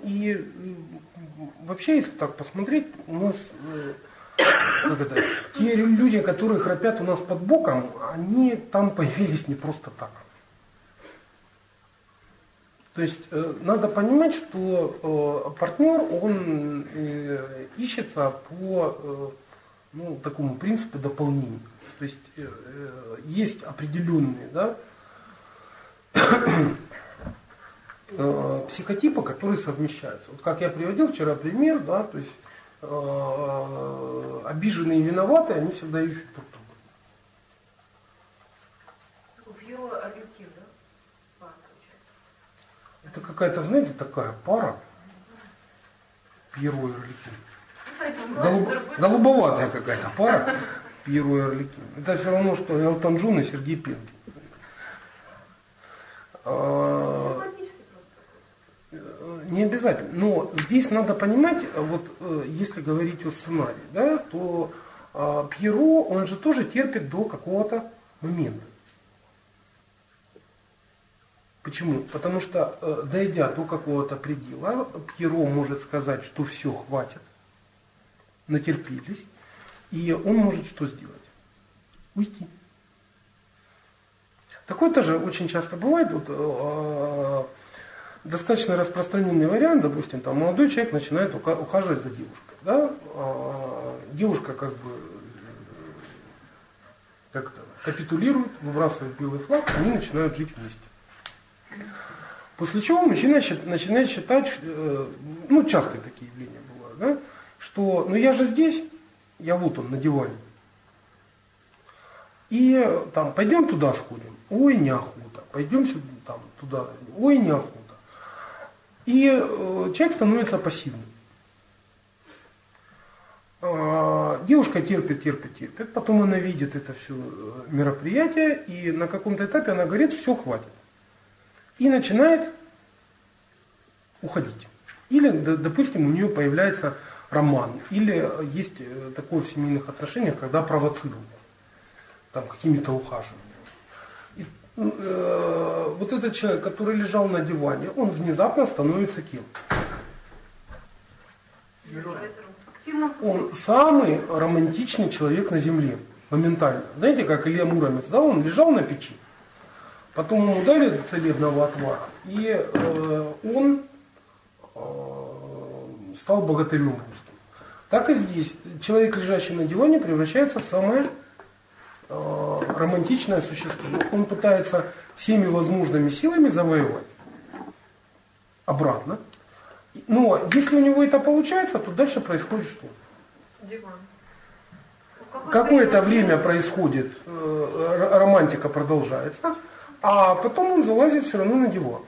И вообще, если так посмотреть, у нас те люди, которые храпят у нас под боком, они там появились не просто так. То есть надо понимать, что партнер, он ищется по такому принципу дополнения. То есть есть определенные, да, психотипы, которые совмещаются. Вот как я приводил вчера пример, да, то есть обиженные и виноватые, они всегда ищут друг друга. Это какая-то, знаете, такая пара. Пьеро и Орликин. Голубоватая какая-то пара. Пьеро и Орликин. Это все равно, что Элтон Джон и Сергей Пенкин. Не обязательно. Но здесь надо понимать, вот если говорить о сценарии, да, то Пьеро, он же тоже терпит до какого-то момента. Почему? Потому что, дойдя до какого-то предела, Пьеро может сказать, что все, хватит, натерпелись, и он может что сделать? Уйти. Такое тоже очень часто бывает. Вот, достаточно распространенный вариант, допустим, там молодой человек начинает ухаживать за девушкой. Да? Девушка как бы как-то капитулирует, выбрасывает белый флаг, они начинают жить вместе. После чего мужчина начинает считать, ну частые такие явления бывают, да, что ну я же здесь, я вот он на диване. И там пойдем туда сходим, ой, неохота, пойдем сюда, там, туда, ой, неохота. И человек становится пассивным. Девушка терпит, потом она видит это все мероприятие, и на каком-то этапе она говорит, все, хватит. И начинает уходить. Или, допустим, у нее появляется роман, или есть такое в семейных отношениях, когда провоцируют там, какими-то ухаживаниями. И, вот этот человек, который лежал на диване, он внезапно становится кем? Он самый романтичный человек на земле, моментально. Знаете, как Илья Муромец, да, он лежал на печи, потом ему дали целебного отвара, и он стал богатырем русским. Так и здесь. Человек, лежащий на диване, превращается в самое романтичное существо. Он пытается всеми возможными силами завоевать обратно. Но если у него это получается, то дальше происходит что? Диван. Какое-то время происходит, романтика продолжается, а потом он залазит все равно на диван.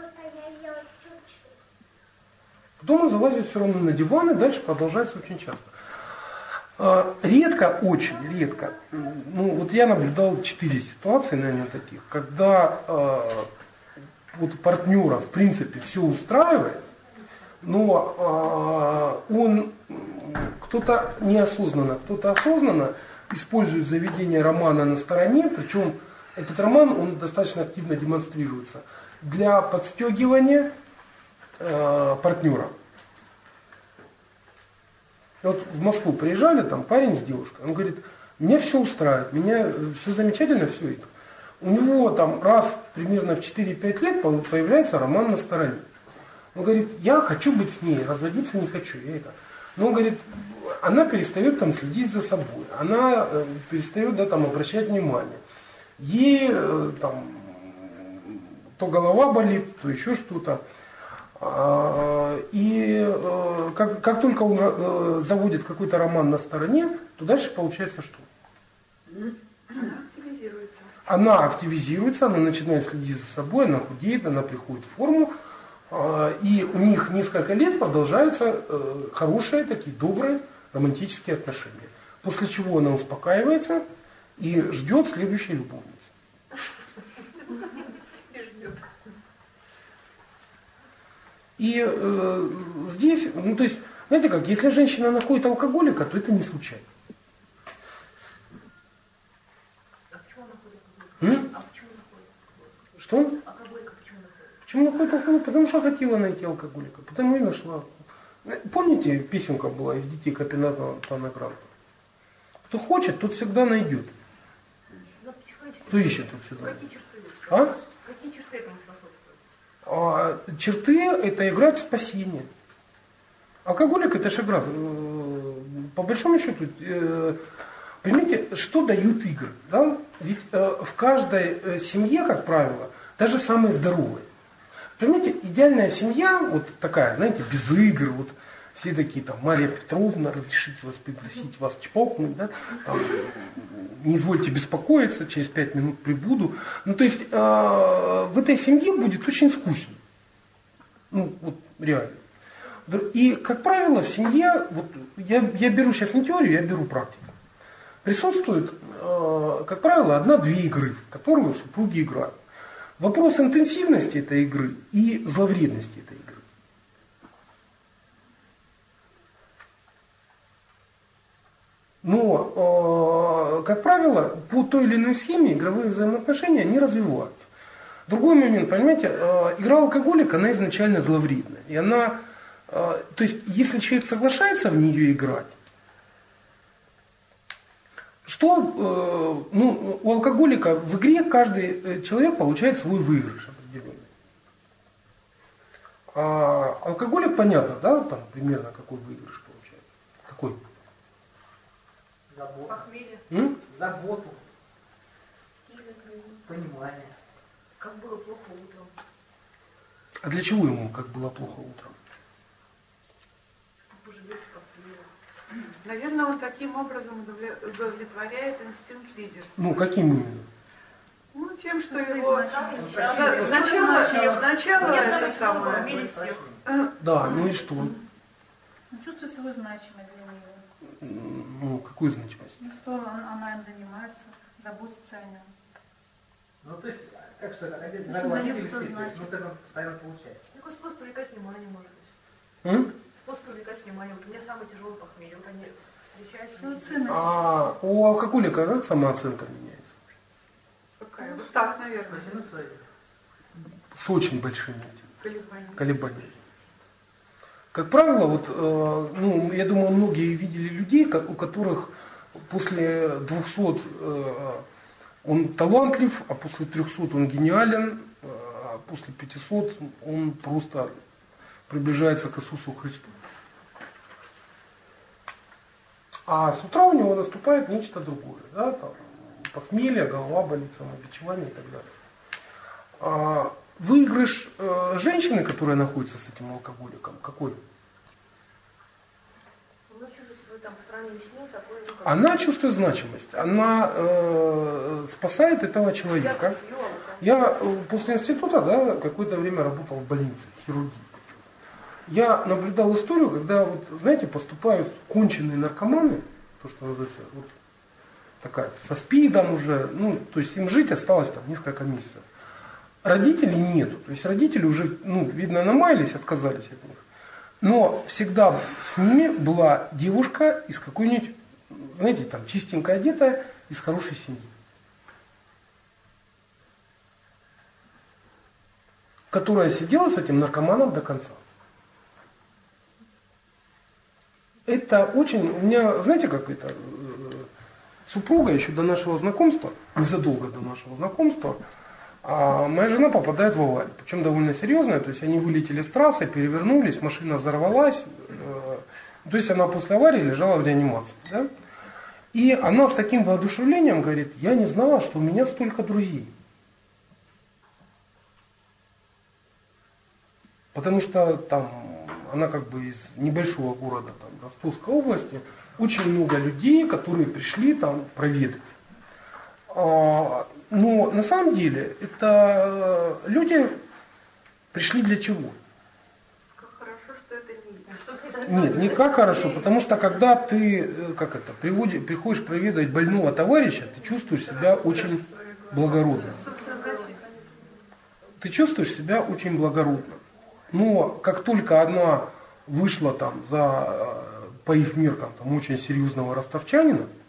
Потом он залазит все равно на диван, и дальше продолжается очень часто. Редко, очень редко, ну вот я наблюдал 4 ситуации, наверное, таких, когда вот партнера в принципе все устраивает, но он кто-то неосознанно, кто-то осознанно использует заведение романа на стороне, причем этот роман, он достаточно активно демонстрируется для подстегивания партнера. Вот в Москву приезжали, там парень с девушкой, он говорит, меня все устраивает, меня все замечательно, все это. У него там раз примерно в 4-5 лет появляется роман на стороне. Он говорит, я хочу быть с ней, разводиться не хочу. Я это. Но он говорит, она перестает там следить за собой, она перестает там обращать внимание. Ей там то голова болит, то еще что-то. И как только он заводит какой-то роман на стороне, то дальше получается что? Она активизируется, она начинает следить за собой, она худеет, она приходит в форму. И у них несколько лет продолжаются хорошие, такие добрые романтические отношения. После чего она успокаивается и ждет следующей любовницы. И здесь, ну то есть, знаете как, если женщина находит алкоголика, то это не случайно. А почему находит? Что? Алкоголика почему находит? Почему находит алкоголика? Потому что хотела найти алкоголика. Потому и нашла. Помните, песенка была из детей Капинатного Танагранта? Кто хочет, тот всегда найдет. Кто ищет, тот всегда найдет. Какие черты этому способствуют? Черты – это играть в спасение. Алкоголик – это же игра. По большому счету, понимаете, что дают игры? Да? Ведь в каждой семье, как правило, даже самые здоровые. Понимаете, идеальная семья, вот такая, знаете, без игр, вот все такие там, Мария Петровна, разрешите вас пригласить, вас чпокнуть, да, там, не извольте беспокоиться, через 5 минут прибуду. Ну, то есть, в этой семье будет очень скучно. Ну, вот реально. И, как правило, в семье, вот, я беру сейчас не теорию, я беру практику. Присутствует, как правило, 1-2 игры, в которые супруги играют. Вопрос интенсивности этой игры и зловредности этой игры. Но, как правило, по той или иной схеме игровые взаимоотношения, они развиваются. Другой момент, понимаете, игра алкоголика, она изначально зловредная. И она, то есть, если человек соглашается в нее играть, что, ну, у алкоголика в игре каждый человек получает свой выигрыш определенный. А алкоголик, понятно, да, там примерно какой выигрыш получает? Какой? Заботу. Похмелье. Заботу. Понимание. Как было плохо утром. А для чего ему как было плохо утром? Чтобы пожалеть последнего. Наверное, он таким образом удовлетворяет инстинкт лидерства. Ну, каким именно? Ну, тем, что его сначала это самое. Да, ну и что? Он чувствует свою значимость для него. Ну, какую значимость? Ну, что она им занимается, заботится о нем. Ну, то есть, как что, Что обидели, что значит? ну, это постоянно получается. Такой способ привлекать внимание, может быть. Способ привлекать внимание. Вот у меня самый тяжелый похмелье. Вот они встречаются. Ну, ценность. А у алкоголика как самооценка меняется? Какая? Вот так, наверное. Ну, свои. С очень большими Колебания. колебаниями. Как правило, вот, ну, я думаю, многие видели людей, у которых после 200 он талантлив, а после 300 он гениален, а после 500 он просто приближается к Иисусу Христу. А с утра у него наступает нечто другое, да, там, похмелье, голова болит, самобичевание и так далее. Выигрыш женщины, которая находится с этим алкоголиком, какой? Она чувствует свою, там, по сравнению с ним, такой, ну, как... Она чувствует значимость, она спасает этого человека. Я после института, да, какое-то время работал в больнице, хирургии. Я наблюдал историю, когда, вот, знаете, поступают конченые наркоманы, то, что называется, вот такая, со СПИДом уже, ну, то есть им жить осталось там несколько месяцев. Родителей нету, то есть родители уже, ну, видно, намаялись, отказались от них. Но всегда с ними была девушка из какой-нибудь, знаете, там, чистенько одетая, из хорошей семьи. Которая сидела с этим наркоманом до конца. Это очень, у меня, знаете, как это, супруга еще до нашего знакомства, незадолго до нашего знакомства, моя жена попадает в аварию, причем довольно серьезная, то есть они вылетели с трассы, перевернулись, машина взорвалась, то есть она после аварии лежала в реанимации. Да? И она с таким воодушевлением говорит, я не знала, что у меня столько друзей. Потому что там она как бы из небольшого города, там, Ростовской области, очень много людей, которые пришли там проведать. Но на самом деле это люди пришли для чего? Как хорошо, что это не Нет, не как хорошо, потому что когда ты приходишь проведать больного товарища, ты чувствуешь себя очень благородно. Ты чувствуешь себя очень благородно. Но как только она вышла там за, по их меркам, там, очень серьезного ростовчанина,